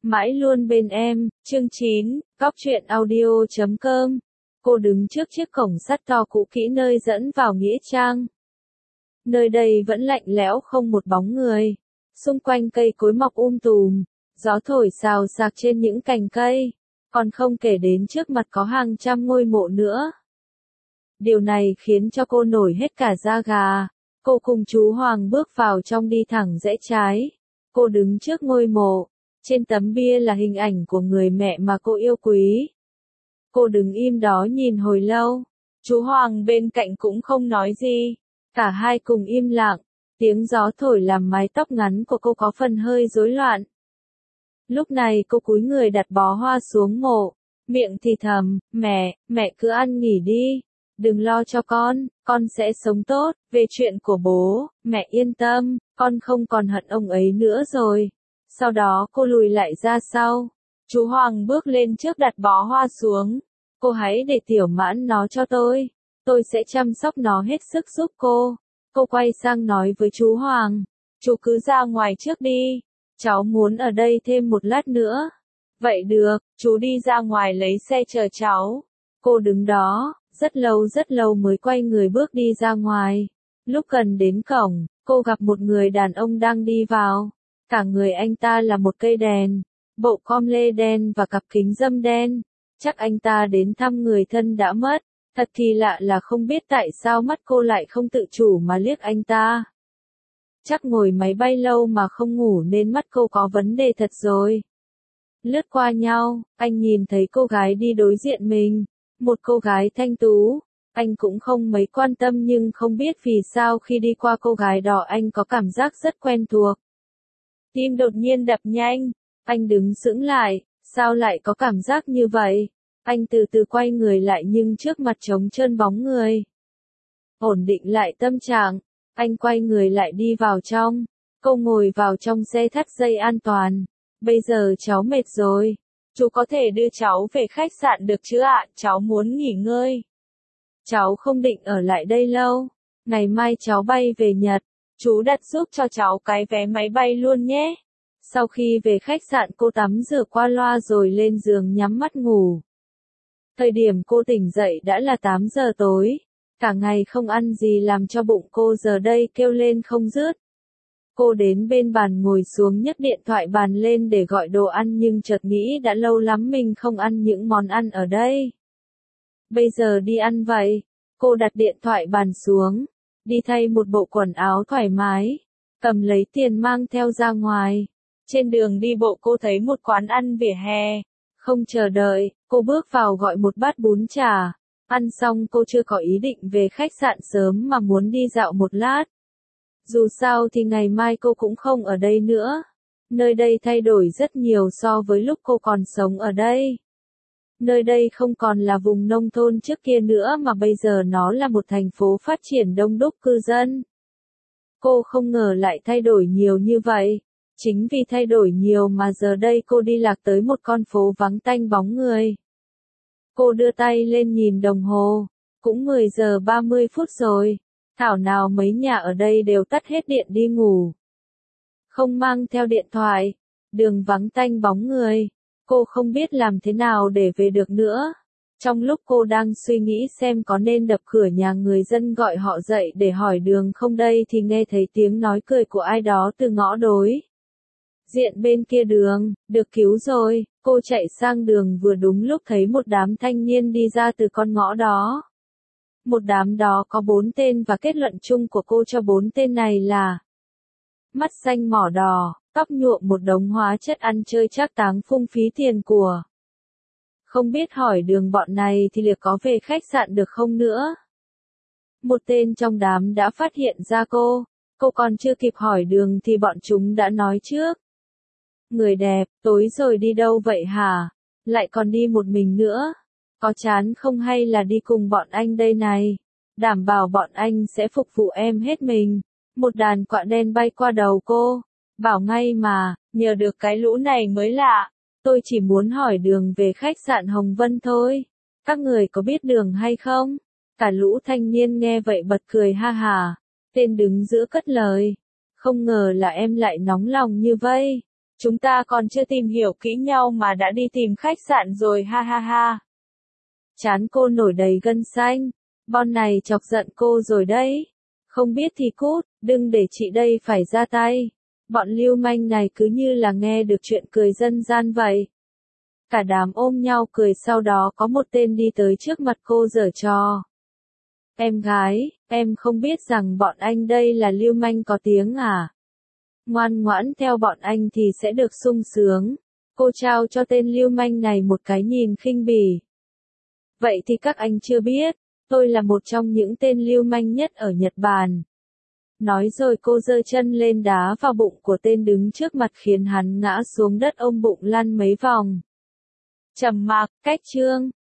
Mãi luôn bên em, chương 9, Cóc truyện audio.com. Cô đứng trước chiếc cổng sắt to cũ kỹ nơi dẫn vào nghĩa trang. Nơi đây vẫn lạnh lẽo không một bóng người. Xung quanh cây cối mọc tùm, gió thổi xào xạc trên những cành cây, còn không kể đến trước mặt có hàng trăm ngôi mộ nữa. Điều này khiến cho cô nổi hết cả da gà. Cô cùng chú Hoàng bước vào trong đi thẳng rẽ trái. Cô đứng trước ngôi mộ. Trên tấm bia là hình ảnh của người mẹ mà cô yêu quý. Cô đứng im đó nhìn hồi lâu. Chú Hoàng bên cạnh cũng không nói gì. Cả hai cùng im lặng. Tiếng gió thổi làm mái tóc ngắn của cô có phần hơi rối loạn. Lúc này cô cúi người đặt bó hoa xuống mộ. Miệng thì thầm, mẹ cứ ăn nghỉ đi. Đừng lo cho con sẽ sống tốt. Về chuyện của bố, mẹ yên tâm, con không còn hận ông ấy nữa rồi. Sau đó cô lùi lại ra sau. Chú Hoàng bước lên trước đặt bó hoa xuống. Cô hãy để Tiểu Mãn nó cho tôi sẽ chăm sóc nó hết sức giúp cô. Cô quay sang nói với chú Hoàng, chú cứ ra ngoài trước đi, cháu muốn ở đây thêm một lát nữa. Vậy được, chú đi ra ngoài lấy xe chờ cháu. Cô đứng đó, rất lâu mới quay người bước đi ra ngoài. Lúc gần đến cổng, cô gặp một người đàn ông đang đi vào. Cả người anh ta là một cây đèn, bộ com lê đen và cặp kính râm đen. Chắc anh ta đến thăm người thân đã mất. Thật kỳ lạ là không biết tại sao mắt cô lại không tự chủ mà liếc anh ta. Chắc ngồi máy bay lâu mà không ngủ nên mắt cô có vấn đề thật rồi. Lướt qua nhau, anh nhìn thấy cô gái đi đối diện mình. Một cô gái thanh tú. Anh cũng không mấy quan tâm nhưng không biết vì sao khi đi qua cô gái đó anh có cảm giác rất quen thuộc. Tim đột nhiên đập nhanh, anh đứng sững lại, sao lại có cảm giác như vậy? Anh từ từ quay người lại nhưng trước mặt trống trơn bóng người. Ổn định lại tâm trạng, anh quay người lại đi vào trong. Cô ngồi vào trong xe thắt dây an toàn. Bây giờ cháu mệt rồi. Chú có thể đưa cháu về khách sạn được chứ ạ? Cháu muốn nghỉ ngơi. Cháu không định ở lại đây lâu. Ngày mai cháu bay về Nhật. Chú đặt giúp cho cháu cái vé máy bay luôn nhé. Sau khi về khách sạn cô tắm rửa qua loa rồi lên giường nhắm mắt ngủ. Thời điểm cô tỉnh dậy đã là 8 giờ tối. Cả ngày không ăn gì làm cho bụng cô giờ đây kêu lên không dứt. Cô đến bên bàn ngồi xuống nhấc điện thoại bàn lên để gọi đồ ăn nhưng chợt nghĩ đã lâu lắm mình không ăn những món ăn ở đây. Bây giờ đi ăn vậy. Cô đặt điện thoại bàn xuống. Đi thay một bộ quần áo thoải mái. Cầm lấy tiền mang theo ra ngoài. Trên đường đi bộ cô thấy một quán ăn vỉa hè. Không chờ đợi, cô bước vào gọi một bát bún chả. Ăn xong cô chưa có ý định về khách sạn sớm mà muốn đi dạo một lát. Dù sao thì ngày mai cô cũng không ở đây nữa. Nơi đây thay đổi rất nhiều so với lúc cô còn sống ở đây. Nơi đây không còn là vùng nông thôn trước kia nữa mà bây giờ nó là một thành phố phát triển đông đúc cư dân. Cô không ngờ lại thay đổi nhiều như vậy. Chính vì thay đổi nhiều mà giờ đây cô đi lạc tới một con phố vắng tanh bóng người. Cô đưa tay lên nhìn đồng hồ. Cũng 10 giờ 30 phút rồi. Thảo nào mấy nhà ở đây đều tắt hết điện đi ngủ. Không mang theo điện thoại. Đường vắng tanh bóng người. Cô không biết làm thế nào để về được nữa. Trong lúc cô đang suy nghĩ xem có nên đập cửa nhà người dân gọi họ dậy để hỏi đường không đây thì nghe thấy tiếng nói cười của ai đó từ ngõ đối diện bên kia đường. Được cứu rồi. Cô chạy sang đường vừa đúng lúc thấy một đám thanh niên đi ra từ con ngõ đó. Một đám đó có 4 tên và kết luận chung của cô cho 4 tên này là mắt xanh mỏ đỏ, tóc nhuộm một đống hóa chất ăn chơi trác táng phung phí tiền của. Không biết hỏi đường bọn này thì liệu có về khách sạn được không nữa. Một tên trong đám đã phát hiện ra cô còn chưa kịp hỏi đường thì bọn chúng đã nói trước. Người đẹp, tối rồi đi đâu vậy hả? Lại còn đi một mình nữa. Có chán không hay là đi cùng bọn anh đây này? Đảm bảo bọn anh sẽ phục vụ em hết mình. Một đàn quạ đen bay qua đầu cô. Bảo ngay mà, nhờ được cái lũ này mới lạ. Tôi chỉ muốn hỏi đường về khách sạn Hồng Vân thôi. Các người có biết đường hay không? Cả lũ thanh niên nghe vậy bật cười ha hà. Tên đứng giữa cất lời. Không ngờ là em lại nóng lòng như vậy. Chúng ta còn chưa tìm hiểu kỹ nhau mà đã đi tìm khách sạn rồi ha ha ha. Trán cô nổi đầy gân xanh. Bon này chọc giận cô rồi đấy. Không biết thì cút, đừng để chị đây phải ra tay. Bọn lưu manh này cứ như là nghe được chuyện cười dân gian vậy. Cả đám ôm nhau cười, sau đó có một tên đi tới trước mặt cô giở trò. Em gái, em không biết rằng bọn anh đây là lưu manh có tiếng à? Ngoan ngoãn theo bọn anh thì sẽ được sung sướng. Cô trao cho tên lưu manh này một cái nhìn khinh bỉ. Vậy thì các anh chưa biết, tôi là một trong những tên lưu manh nhất ở Nhật Bản. Nói rồi cô giơ chân lên đá vào bụng của tên đứng trước mặt khiến hắn ngã xuống đất ôm bụng lăn mấy vòng. Trầm mặc, cách chương.